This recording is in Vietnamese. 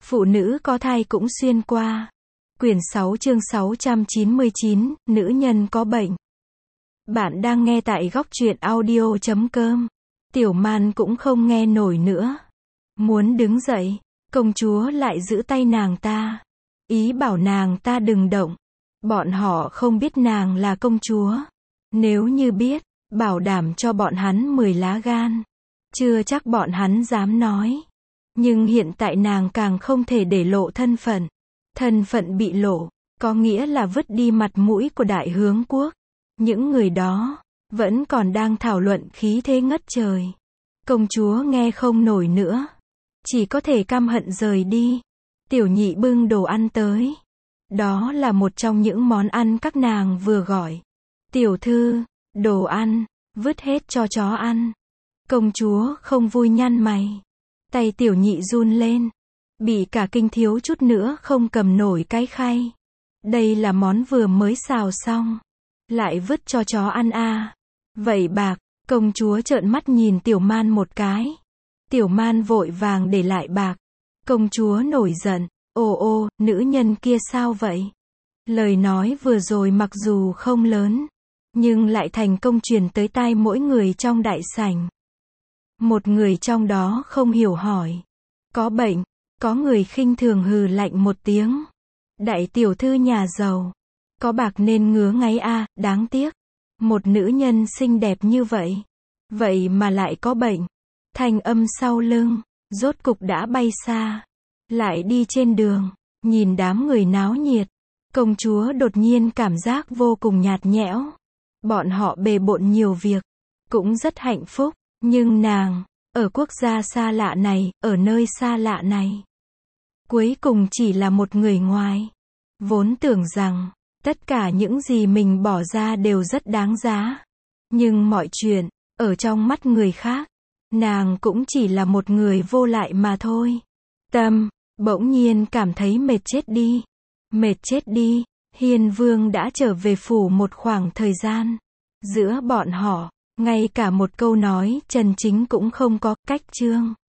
Phụ nữ có thai cũng xuyên qua. Quyển 6 chương 699, nữ nhân có bệnh. Bạn đang nghe tại góc truyện audio.com. Tiểu Man cũng không nghe nổi nữa. Muốn đứng dậy, công chúa lại giữ tay nàng ta. Ý bảo nàng ta đừng động. Bọn họ không biết nàng là công chúa. Nếu như biết, bảo đảm cho bọn hắn 10 lá gan. Chưa chắc bọn hắn dám nói. Nhưng hiện tại nàng càng không thể để lộ thân phận. Thân phận bị lộ, có nghĩa là vứt đi mặt mũi của đại hướng quốc. Những người đó, vẫn còn đang thảo luận khí thế ngất trời. Công chúa nghe không nổi nữa. Chỉ có thể căm hận rời đi. Tiểu nhị bưng đồ ăn tới. Đó là một trong những món ăn các nàng vừa gọi. Tiểu thư, đồ ăn, vứt hết cho chó ăn. Công chúa không vui nhăn mày. Tay tiểu nhị run lên. Bị cả kinh thiếu chút nữa không cầm nổi cái khay. Đây là món vừa mới xào xong. Lại vứt cho chó ăn à. Vậy bạc, công chúa trợn mắt nhìn Tiểu Man một cái. Tiểu Man vội vàng để lại bạc. Công chúa nổi giận. Ô, nữ nhân kia sao vậy? Lời nói vừa rồi mặc dù không lớn, nhưng lại thành công truyền tới tai mỗi người trong đại sảnh. Một người trong đó không hiểu hỏi. Có bệnh, có người khinh thường hừ lạnh một tiếng. Đại tiểu thư nhà giàu. Có bạc nên ngứa ngáy à, đáng tiếc. Một nữ nhân xinh đẹp như vậy. Vậy mà lại có bệnh. Thanh âm sau lưng, rốt cục đã bay xa. Lại đi trên đường, nhìn đám người náo nhiệt. Công chúa đột nhiên cảm giác vô cùng nhạt nhẽo. Bọn họ bề bộn nhiều việc. Cũng rất hạnh phúc. Nhưng nàng, ở quốc gia xa lạ này, ở nơi xa lạ này. Cuối cùng chỉ là một người ngoài. Vốn tưởng rằng, tất cả những gì mình bỏ ra đều rất đáng giá. Nhưng mọi chuyện, ở trong mắt người khác, nàng cũng chỉ là một người vô lại mà thôi. Tâm, bỗng nhiên cảm thấy mệt chết đi. Mệt chết đi, Hiên Vương đã trở về phủ một khoảng thời gian. Giữa bọn họ, ngay cả một câu nói chân chính cũng không có, cách chương.